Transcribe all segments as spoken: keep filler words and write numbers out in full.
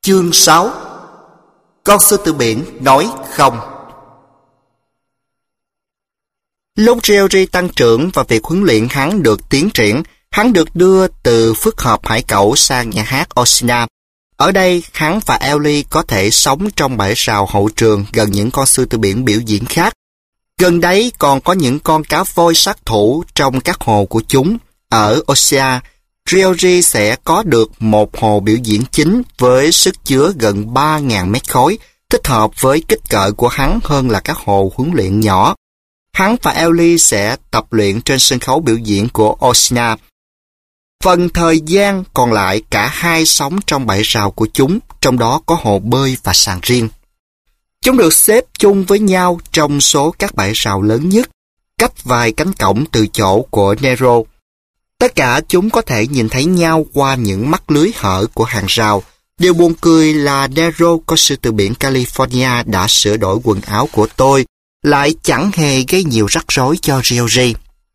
Chương sáu. Con sư tử biển nói không. Lúc Jerry tăng trưởng và việc huấn luyện hắn được tiến triển, hắn được đưa từ phức hợp hải cẩu sang nhà hát Osina. Ở đây, hắn và Ellie có thể sống trong bãi rào hậu trường gần những con sư tử biển biểu diễn khác. Gần đấy còn có những con cá voi sát thủ trong các hồ của chúng. Ở Osina, Ryoji sẽ có được một hồ biểu diễn chính với sức chứa gần ba nghìn mét khối, thích hợp với kích cỡ của hắn hơn là các hồ huấn luyện nhỏ. Hắn và Ellie sẽ tập luyện trên sân khấu biểu diễn của Osina. Phần thời gian còn lại cả hai sống trong bãi rào của chúng, trong đó có hồ bơi và sàn riêng. Chúng được xếp chung với nhau trong số các bãi rào lớn nhất, cách vài cánh cổng từ chỗ của Nero. Tất cả chúng có thể nhìn thấy nhau qua những mắt lưới hở của hàng rào. Điều buồn cười là Nero, con sư tử biển California đã sửa đổi quần áo của tôi, lại chẳng hề gây nhiều rắc rối cho Ryoji.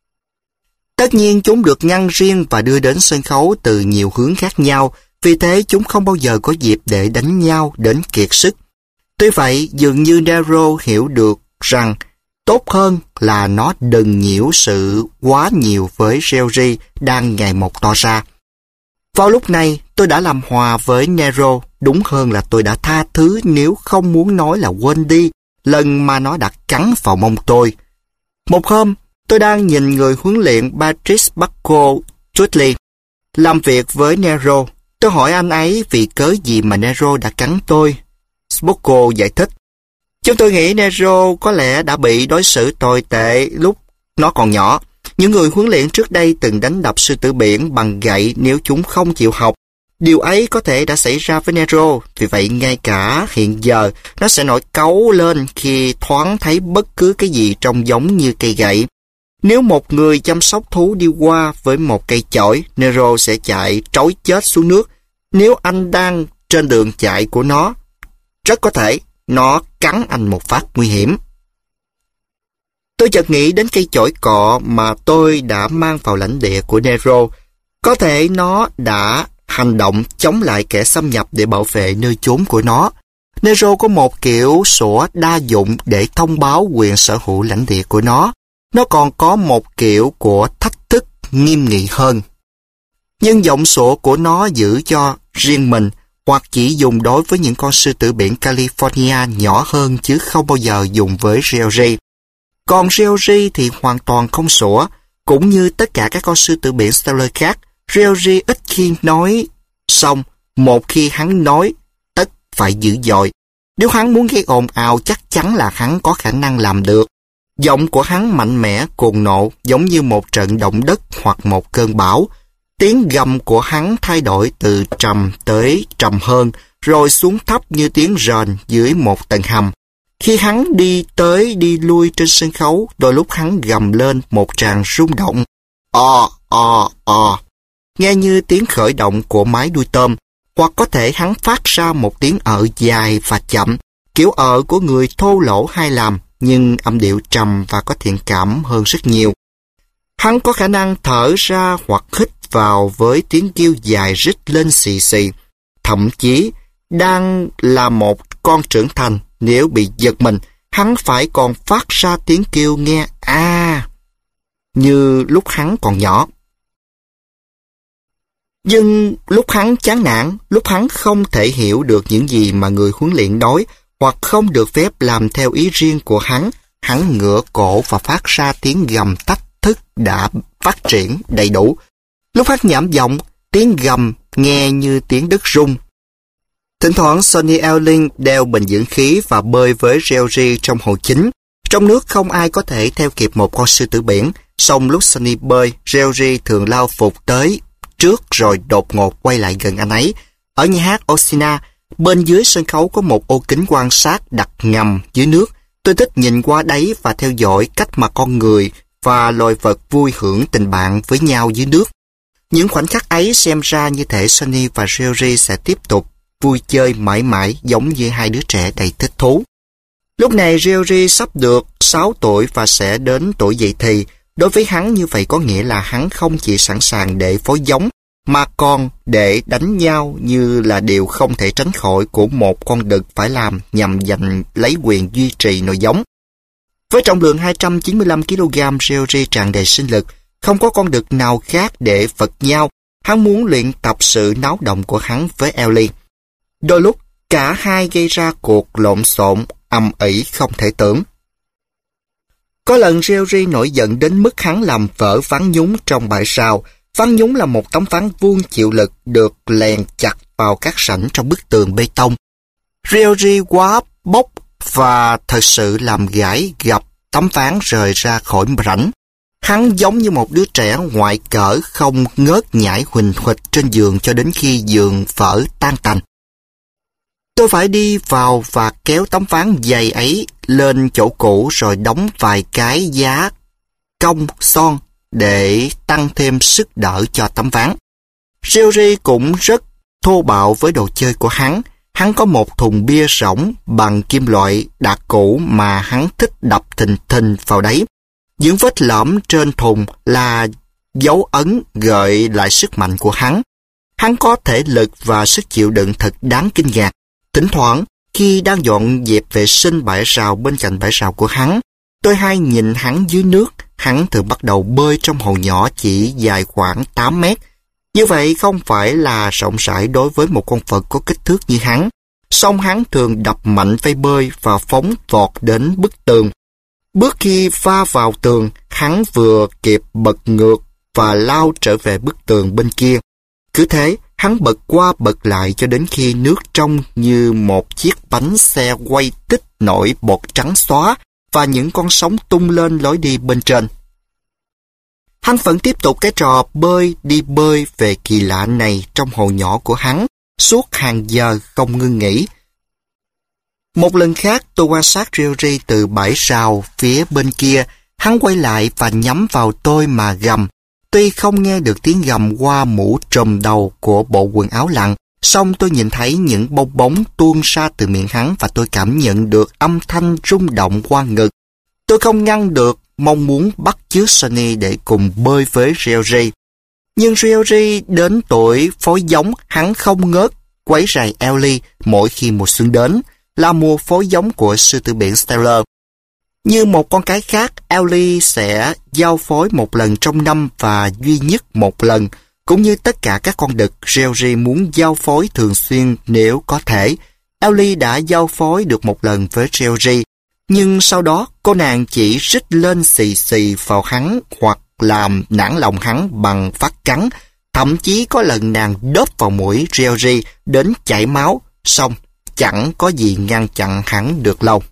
Tất nhiên chúng được ngăn riêng và đưa đến sân khấu từ nhiều hướng khác nhau, vì thế chúng không bao giờ có dịp để đánh nhau đến kiệt sức. Tuy vậy, dường như Nero hiểu được rằng tốt hơn là nó đừng nhiễu sự quá nhiều với Ryoji đang ngày một to ra. Vào lúc này, tôi đã làm hòa với Nero, đúng hơn là tôi đã tha thứ nếu không muốn nói là quên đi lần mà nó đã cắn vào mông tôi. Một hôm, tôi đang nhìn người huấn luyện Patrice Bucco Dudley làm việc với Nero. Tôi hỏi anh ấy vì cớ gì mà Nero đã cắn tôi. Bucco giải thích: chúng tôi nghĩ Nero có lẽ đã bị đối xử tồi tệ lúc nó còn nhỏ. Những người huấn luyện trước đây từng đánh đập sư tử biển bằng gậy nếu chúng không chịu học. Điều ấy có thể đã xảy ra với Nero, vì vậy ngay cả hiện giờ nó sẽ nổi cáu lên khi thoáng thấy bất cứ cái gì trông giống như cây gậy. Nếu một người chăm sóc thú đi qua với một cây chổi, Nero sẽ chạy trối chết xuống nước. Nếu anh đang trên đường chạy của nó, rất có thể nó cắn anh một phát nguy hiểm. Tôi chợt nghĩ đến cây chổi cọ mà tôi đã mang vào lãnh địa của Nero. Có thể nó đã hành động chống lại kẻ xâm nhập để bảo vệ nơi chốn của nó. Nero có một kiểu sủa đa dụng để thông báo quyền sở hữu lãnh địa của nó. Nó còn có một kiểu của thách thức nghiêm nghị hơn. Nhưng giọng sủa của nó giữ cho riêng mình, hoặc chỉ dùng đối với những con sư tử biển California nhỏ hơn chứ không bao giờ dùng với Ryoji. Còn Ryoji thì hoàn toàn không sủa. Cũng như tất cả các con sư tử biển Steller khác, Ryoji ít khi nói xong. Một khi hắn nói, tất phải dữ dội. Nếu hắn muốn gây ồn ào, chắc chắn là hắn có khả năng làm được. Giọng của hắn mạnh mẽ, cuồng nộ, giống như một trận động đất hoặc một cơn bão. Tiếng gầm của hắn thay đổi từ trầm tới trầm hơn, rồi xuống thấp như tiếng rền dưới một tầng hầm. Khi hắn đi tới đi lui trên sân khấu, đôi lúc hắn gầm lên một tràng rung động. O, o, o. Nghe như tiếng khởi động của máy đuôi tôm, hoặc có thể hắn phát ra một tiếng ợ dài và chậm, kiểu ợ của người thô lỗ hay làm, nhưng âm điệu trầm và có thiện cảm hơn rất nhiều. Hắn có khả năng thở ra hoặc hít vào với tiếng kêu dài rít lên xì xì. Thậm chí, đang là một con trưởng thành, nếu bị giật mình, hắn phải còn phát ra tiếng kêu nghe a à, như lúc hắn còn nhỏ. Nhưng lúc hắn chán nản, lúc hắn không thể hiểu được những gì mà người huấn luyện nói, hoặc không được phép làm theo ý riêng của hắn, hắn ngửa cổ và phát ra tiếng gầm thách thức đã phát triển đầy đủ. Lúc hắn nhảm giọng, tiếng gầm nghe như tiếng đất rung. Thỉnh thoảng Sonny Elling đeo bình dưỡng khí và bơi với Ryoji trong hồ chính. Trong nước không ai có thể theo kịp một con sư tử biển, song lúc Sonny bơi, Ryoji thường lao phục tới trước rồi đột ngột quay lại gần anh ấy. Ở nhà hát Osina, bên dưới sân khấu có một ô kính quan sát đặt ngầm dưới nước. Tôi thích nhìn qua đấy và theo dõi cách mà con người và loài vật vui hưởng tình bạn với nhau dưới nước. Những khoảnh khắc ấy xem ra như thể Sonny và Ryoji sẽ tiếp tục vui chơi mãi mãi giống như hai đứa trẻ đầy thích thú. Lúc này Ryoji sắp được sáu tuổi và sẽ đến tuổi dậy thì. Đối với hắn như vậy có nghĩa là hắn không chỉ sẵn sàng để phối giống mà còn để đánh nhau như là điều không thể tránh khỏi của một con đực phải làm nhằm giành lấy quyền duy trì nòi giống. Với trọng lượng hai trăm chín mươi lăm ki lô gam, Georgie tràn đầy sinh lực, không có con đực nào khác để vật nhau. Hắn muốn luyện tập sự náo động của hắn với Ellie. Đôi lúc, cả hai gây ra cuộc lộn xộn, ầm ĩ không thể tưởng. Có lần Georgie nổi giận đến mức hắn làm vỡ ván nhúng trong bãi rào. Ván nhúng là một tấm ván vuông chịu lực được lèn chặt vào các rãnh trong bức tường bê tông. Georgie quá bốc và thật sự làm gãy gập tấm ván rời ra khỏi rãnh. Hắn giống như một đứa trẻ ngoại cỡ không ngớt nhảy huỳnh huỵch trên giường cho đến khi giường vỡ tan tành. Tôi phải đi vào và kéo tấm ván dày ấy lên chỗ cũ rồi đóng vài cái giá cong son để tăng thêm sức đỡ cho tấm ván. Georgie cũng rất thô bạo với đồ chơi của hắn. Hắn có một thùng bia rỗng bằng kim loại đã cũ mà hắn thích đập thình thình vào đấy. Những vết lõm trên thùng là dấu ấn gợi lại sức mạnh của hắn. Hắn có thể lực và sức chịu đựng thật đáng kinh ngạc. Thỉnh thoảng, khi đang dọn dẹp vệ sinh bãi rào bên cạnh bãi rào của hắn, tôi hay nhìn hắn dưới nước. Hắn thường bắt đầu bơi trong hồ nhỏ chỉ dài khoảng tám mét. Như vậy không phải là rộng rãi đối với một con vật có kích thước như hắn. Song hắn thường đập mạnh vây bơi và phóng vọt đến bức tường. Bước khi va vào tường, hắn vừa kịp bật ngược và lao trở về bức tường bên kia. Cứ thế, hắn bật qua bật lại cho đến khi nước trong như một chiếc bánh xe quay tích nổi bọt trắng xóa và những con sóng tung lên lối đi bên trên. Hắn vẫn tiếp tục cái trò bơi đi bơi về kỳ lạ này trong hồ nhỏ của hắn, suốt hàng giờ không ngưng nghỉ. Một lần khác tôi quan sát Georgie từ bãi rào phía bên kia, hắn quay lại và nhắm vào tôi mà gầm. Tuy không nghe được tiếng gầm qua mũ trùm đầu của bộ quần áo lặn, song tôi nhìn thấy những bong bóng tuôn ra từ miệng hắn và tôi cảm nhận được âm thanh rung động qua ngực. Tôi không ngăn được mong muốn bắt chước Sonny để cùng bơi với Georgie. Nhưng Georgie đến tuổi phối giống, hắn không ngớt quấy rầy Ellie mỗi khi mùa xuân đến, là mùa phối giống của sư tử biển Stellar. Như một con cái khác, Ellie sẽ giao phối một lần trong năm và duy nhất một lần. Cũng như tất cả các con đực, Georgie muốn giao phối thường xuyên nếu có thể. Ellie đã giao phối được một lần với Georgie, nhưng sau đó cô nàng chỉ rít lên xì xì vào hắn hoặc làm nản lòng hắn bằng phát cắn. Thậm chí có lần nàng đớp vào mũi Georgie đến chảy máu, xong chẳng có gì ngăn chặn hắn được lâu.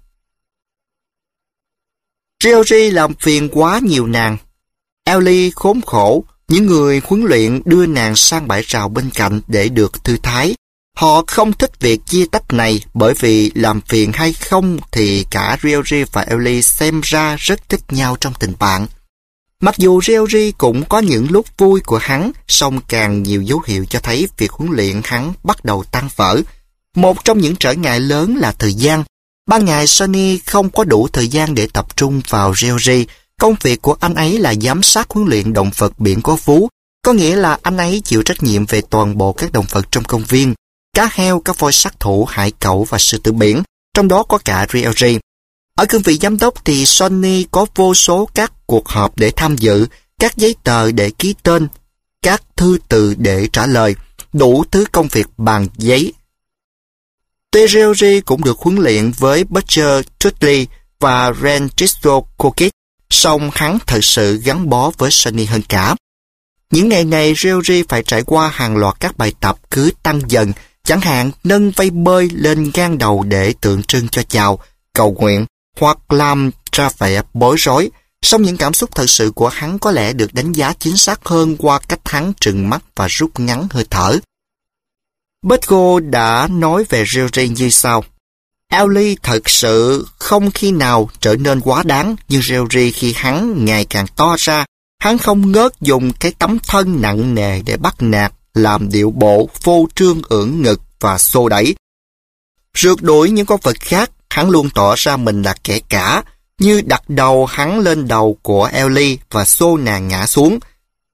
Georgie làm phiền quá nhiều nàng. Ellie khốn khổ, những người huấn luyện đưa nàng sang bãi rào bên cạnh để được thư thái. Họ không thích việc chia tách này bởi vì làm phiền hay không thì cả Georgie và Ellie xem ra rất thích nhau trong tình bạn. Mặc dù Georgie cũng có những lúc vui của hắn, song càng nhiều dấu hiệu cho thấy việc huấn luyện hắn bắt đầu tan vỡ. Một trong những trở ngại lớn là thời gian. Ban ngày Sonny không có đủ thời gian để tập trung vào Georgie. Công việc của anh ấy là giám sát huấn luyện động vật biển có vú, có nghĩa là anh ấy chịu trách nhiệm về toàn bộ các động vật trong công viên, cá heo, các voi sát thủ, hải cẩu và sư tử biển, trong đó có cả Georgie. Ở cương vị giám đốc thì Sonny có vô số các cuộc họp để tham dự, các giấy tờ để ký tên, các thư từ để trả lời, đủ thứ công việc bằng giấy. Tuy Georgie cũng được huấn luyện với Butcher Tudley và Rangisto Kokit, song hắn thật sự gắn bó với Sonny hơn cả. Những ngày này Georgie phải trải qua hàng loạt các bài tập cứ tăng dần, chẳng hạn nâng vây bơi lên ngang đầu để tượng trưng cho chào, cầu nguyện hoặc làm ra vẻ bối rối. Song những cảm xúc thật sự của hắn có lẽ được đánh giá chính xác hơn qua cách hắn trừng mắt và rút ngắn hơi thở. Butgo đã nói về Georgie như sau: Ellie thật sự không khi nào trở nên quá đáng, nhưng Georgie khi hắn ngày càng to ra, hắn không ngớt dùng cái tấm thân nặng nề để bắt nạt, làm điệu bộ phô trương ưỡn ngực và xô đẩy. Rượt đuổi những con vật khác, hắn luôn tỏ ra mình là kẻ cả, như đặt đầu hắn lên đầu của Ellie và xô nàng ngã xuống.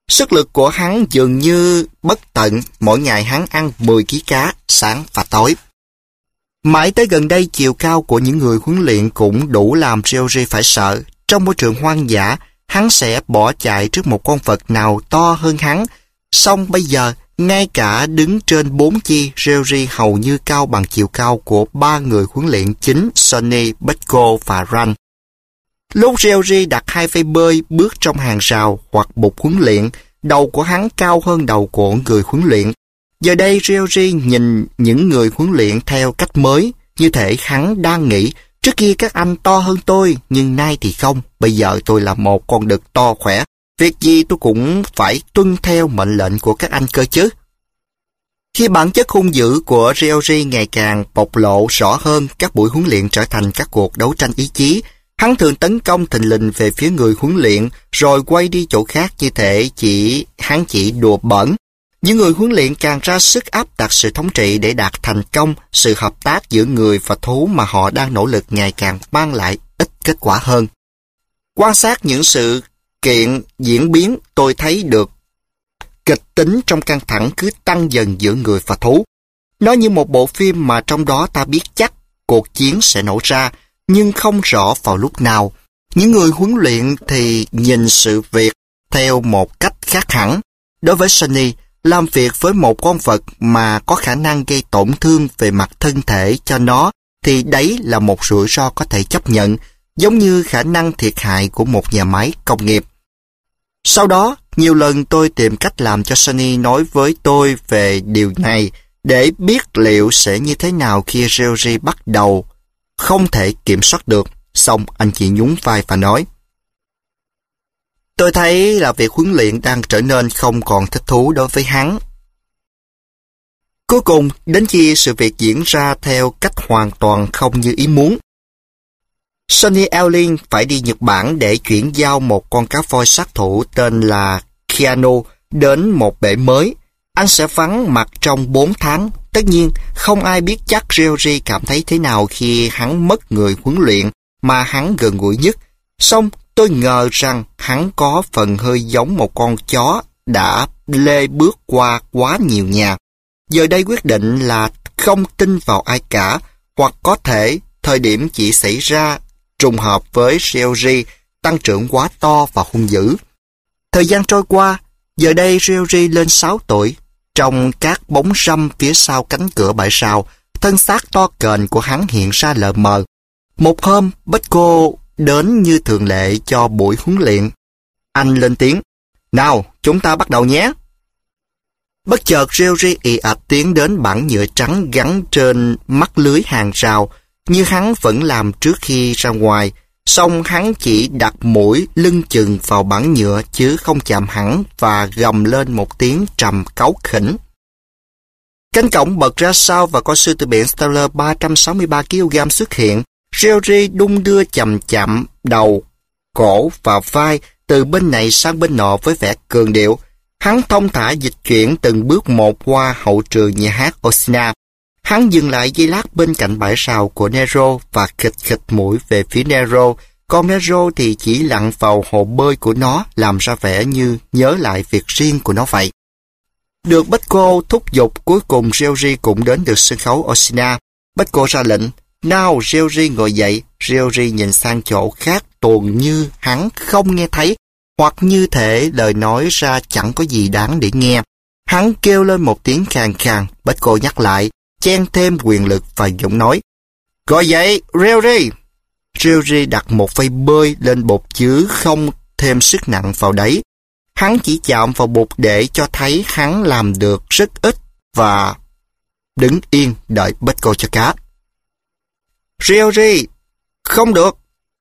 Sức lực của hắn dường như bất tận, mỗi ngày hắn ăn mười ký cá, sáng và tối. Mãi tới gần đây, chiều cao của những người huấn luyện cũng đủ làm Georgie phải sợ. Trong môi trường hoang dã, hắn sẽ bỏ chạy trước một con vật nào to hơn hắn. Song bây giờ, ngay cả đứng trên bốn chi, Georgie hầu như cao bằng chiều cao của ba người huấn luyện chính Sonny, Butko và Rand. Lúc Georgie đặt hai phây bơi bước trong hàng rào hoặc bục huấn luyện, đầu của hắn cao hơn đầu của người huấn luyện. Giờ đây Georgie nhìn những người huấn luyện theo cách mới, như thể hắn đang nghĩ, trước kia các anh to hơn tôi, nhưng nay thì không, bây giờ tôi là một con đực to khỏe, việc gì tôi cũng phải tuân theo mệnh lệnh của các anh cơ chứ. Khi bản chất hung dữ của Georgie ngày càng bộc lộ rõ hơn, các buổi huấn luyện trở thành các cuộc đấu tranh ý chí. Hắn thường tấn công thình lình về phía người huấn luyện, rồi quay đi chỗ khác như thể chỉ hắn chỉ đùa bỡn. Những người huấn luyện càng ra sức áp đặt sự thống trị để đạt thành công, sự hợp tác giữa người và thú mà họ đang nỗ lực ngày càng mang lại ít kết quả hơn. Quan sát những sự kiện diễn biến, tôi thấy được kịch tính trong căng thẳng cứ tăng dần giữa người và thú. Nó như một bộ phim mà trong đó ta biết chắc cuộc chiến sẽ nổ ra, nhưng không rõ vào lúc nào. Những người huấn luyện thì nhìn sự việc theo một cách khác hẳn. Đối với Sonny, làm việc với một con vật mà có khả năng gây tổn thương về mặt thân thể cho nó thì đấy là một rủi ro có thể chấp nhận, giống như khả năng thiệt hại của một nhà máy công nghiệp. Sau đó, nhiều lần tôi tìm cách làm cho Sonny nói với tôi về điều này để biết liệu sẽ như thế nào khi Georgie bắt đầu không thể kiểm soát được. Xong anh chỉ nhún vai và nói: tôi thấy là việc huấn luyện đang trở nên không còn thích thú đối với hắn. Cuối cùng, đến khi sự việc diễn ra theo cách hoàn toàn không như ý muốn, Sonny Elling phải đi Nhật Bản để chuyển giao một con cá voi sát thủ tên là Keanu đến một bể mới. Anh sẽ vắng mặt trong bốn tháng. Tất nhiên, không ai biết chắc Georgie cảm thấy thế nào khi hắn mất người huấn luyện mà hắn gần gũi nhất. Song tôi ngờ rằng hắn có phần hơi giống một con chó đã lê bước qua quá nhiều nhà. Giờ đây quyết định là không tin vào ai cả, hoặc có thể thời điểm chỉ xảy ra trùng hợp với Georgie tăng trưởng quá to và hung dữ. Thời gian trôi qua, giờ đây Georgie lên sáu tuổi. Trong các bóng râm phía sau cánh cửa bãi rào, thân xác to kềnh của hắn hiện ra lờ mờ. Một hôm, Butko đến như thường lệ cho buổi huấn luyện. Anh lên tiếng: nào, chúng ta bắt đầu nhé. Bất chợt Georgie ì ạch tiến đến bảng nhựa trắng gắn trên mắt lưới hàng rào, như hắn vẫn làm trước khi ra ngoài. Song hắn chỉ đặt mũi lưng chừng vào bảng nhựa chứ không chạm hẳn và gầm lên một tiếng trầm cáu khỉnh. Cánh cổng bật ra sau và con sư tử biển Stellar ba trăm sáu mươi ba ki lô gam xuất hiện. Georgie đung đưa chậm chậm đầu, cổ và vai từ bên này sang bên nọ với vẻ cường điệu. Hắn thông thả dịch chuyển từng bước một qua hậu trường nhà hát Osina. Hắn dừng lại giây lát bên cạnh bãi rào của Nero và khịt khịt mũi về phía Nero. Còn Nero thì chỉ lặn vào hồ bơi của nó, làm ra vẻ như nhớ lại việc riêng của nó vậy. Được Butko thúc giục, cuối cùng Georgie cũng đến được sân khấu Osina. Butko ra lệnh: nào, Georgie ngồi dậy. Georgie nhìn sang chỗ khác tuồn như hắn không nghe thấy, hoặc như thể lời nói ra chẳng có gì đáng để nghe. Hắn kêu lên một tiếng khàn khàn. Butko nhắc lại, chen thêm quyền lực và giọng nói: gọi dậy, Georgie. Georgie đặt một phây bơi lên bột chứ không thêm sức nặng vào đấy. Hắn chỉ chạm vào bột để cho thấy hắn làm được rất ít và đứng yên đợi Butko cho cá. Georgie, không được.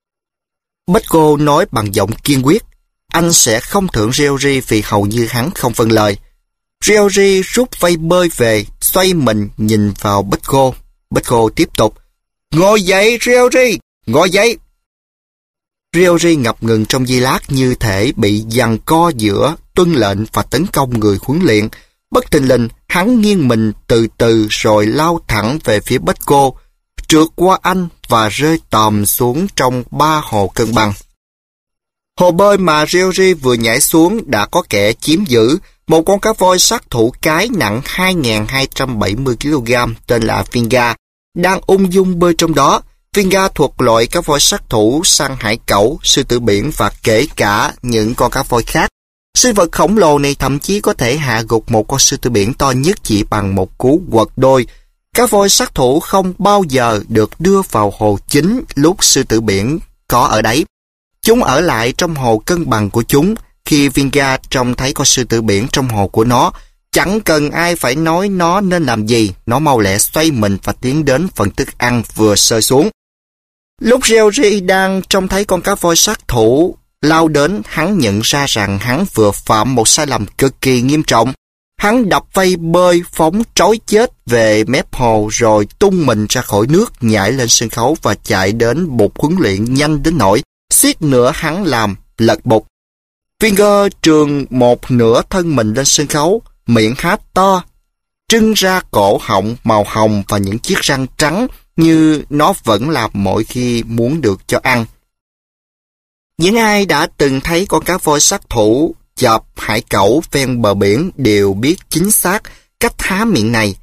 Butko nói bằng giọng kiên quyết. Anh sẽ không thưởng Georgie vì hầu như hắn không vâng lời. Georgie rút phây bơi về, xoay mình nhìn vào Butko. Butko tiếp tục: ngồi dậy, Georgie, ngồi dậy. Georgie ngập ngừng trong giây lát, như thể bị giằng co giữa tuân lệnh và tấn công người huấn luyện. Bất thình lình, hắn nghiêng mình từ từ rồi lao thẳng về phía Butko, trượt qua anh và rơi tòm xuống trong ba hồ cân bằng. Hồ bơi mà Ryoji vừa nhảy xuống đã có kẻ chiếm giữ, một con cá voi sát thủ cái nặng hai nghìn hai trăm bảy mươi ki lô gam tên là Vinga, đang ung dung bơi trong đó. Vinga thuộc loại cá voi sát thủ săn hải cẩu, sư tử biển và kể cả những con cá voi khác. Sinh vật khổng lồ này thậm chí có thể hạ gục một con sư tử biển to nhất chỉ bằng một cú quật đôi. Cá voi sát thủ không bao giờ được đưa vào hồ chính lúc sư tử biển có ở đấy. Chúng ở lại trong hồ cân bằng của chúng. Khi Vinga trông thấy con sư tử biển trong hồ của nó, chẳng cần ai phải nói nó nên làm gì, nó mau lẹ xoay mình và tiến đến phần thức ăn vừa rơi xuống. Lúc Ryoji đang trông thấy con cá voi sát thủ lao đến, hắn nhận ra rằng hắn vừa phạm một sai lầm cực kỳ nghiêm trọng. Hắn đập vây bơi phóng trói chết về mép hồ rồi tung mình ra khỏi nước, nhảy lên sân khấu và chạy đến bục huấn luyện nhanh đến nỗi suýt nữa hắn làm lật bục. Vinga trường một nửa thân mình lên sân khấu, miệng há to, trưng ra cổ họng màu hồng và những chiếc răng trắng như nó vẫn làm mỗi khi muốn được cho ăn. Những ai đã từng thấy con cá voi sát thủ chộp hải cẩu ven bờ biển đều biết chính xác cách há miệng này.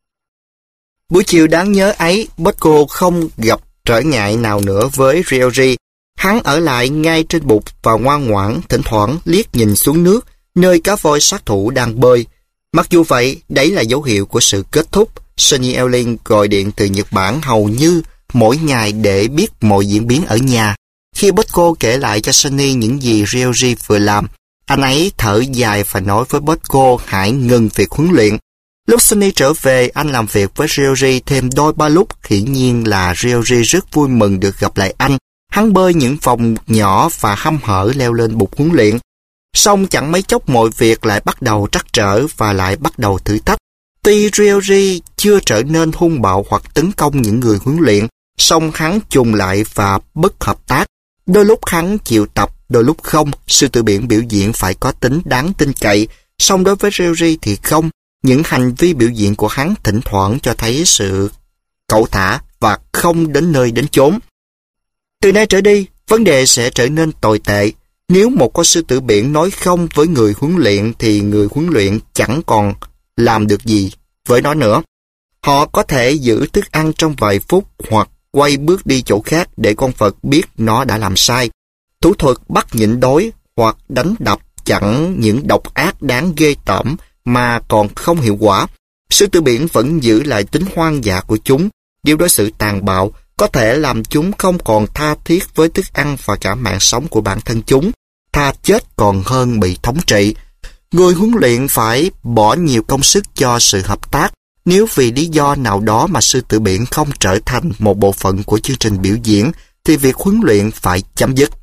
Buổi chiều đáng nhớ ấy, Bosco không gặp trở ngại nào nữa với Ryoji. Hắn ở lại ngay trên bục và ngoan ngoãn, thỉnh thoảng liếc nhìn xuống nước, nơi cá voi sát thủ đang bơi. Mặc dù vậy, đấy là dấu hiệu của sự kết thúc. Sonny Elling gọi điện từ Nhật Bản hầu như mỗi ngày để biết mọi diễn biến ở nhà. Khi Bosco kể lại cho Sonny những gì Ryoji vừa làm, anh ấy thở dài và nói với Bosco hãy ngừng việc huấn luyện. Lúc Sonny trở về, anh làm việc với Ryoji thêm đôi ba lúc. Hiển nhiên là Ryoji rất vui mừng được gặp lại anh. Hắn bơi những vòng nhỏ và hăm hở leo lên bục huấn luyện. Xong chẳng mấy chốc mọi việc lại bắt đầu trắc trở và lại bắt đầu thử thách. Tuy Ryoji chưa trở nên hung bạo hoặc tấn công những người huấn luyện, song hắn trùng lại và bất hợp tác. Đôi lúc hắn chịu tập, đôi lúc không. Sư tử biển biểu diễn phải có tính đáng tin cậy, song đối với Ryoji thì không. Những hành vi biểu diễn của hắn thỉnh thoảng cho thấy sự cẩu thả và không đến nơi đến chốn. Từ nay trở đi, vấn đề sẽ trở nên tồi tệ. Nếu một con sư tử biển nói không với người huấn luyện thì người huấn luyện chẳng còn làm được gì với nó nữa. Họ có thể giữ thức ăn trong vài phút hoặc quay bước đi chỗ khác để con vật biết nó đã làm sai. Thủ thuật bắt nhịn đói hoặc đánh đập chẳng những độc ác đáng ghê tởm mà còn không hiệu quả. Sư tử biển vẫn giữ lại tính hoang dã của chúng. Điều đối xử tàn bạo có thể làm chúng không còn tha thiết với thức ăn và cả mạng sống của bản thân chúng. Tha chết còn hơn bị thống trị. Người huấn luyện phải bỏ nhiều công sức cho sự hợp tác. Nếu vì lý do nào đó mà sư tử biển không trở thành một bộ phận của chương trình biểu diễn, thì việc huấn luyện phải chấm dứt.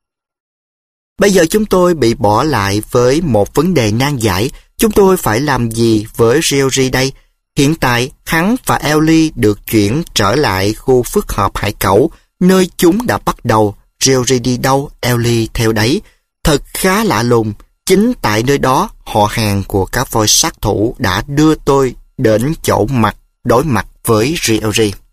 Bây giờ chúng tôi bị bỏ lại với một vấn đề nan giải. Chúng tôi phải làm gì với Ryoji đây? Hiện tại, hắn và Ellie được chuyển trở lại khu phức hợp hải cẩu, nơi chúng đã bắt đầu. Ryoji đi đâu, Ellie theo đấy. Thật khá lạ lùng, chính tại nơi đó, họ hàng của cá voi sát thủ đã đưa tôi đến chỗ mặt đối mặt với Ryoji.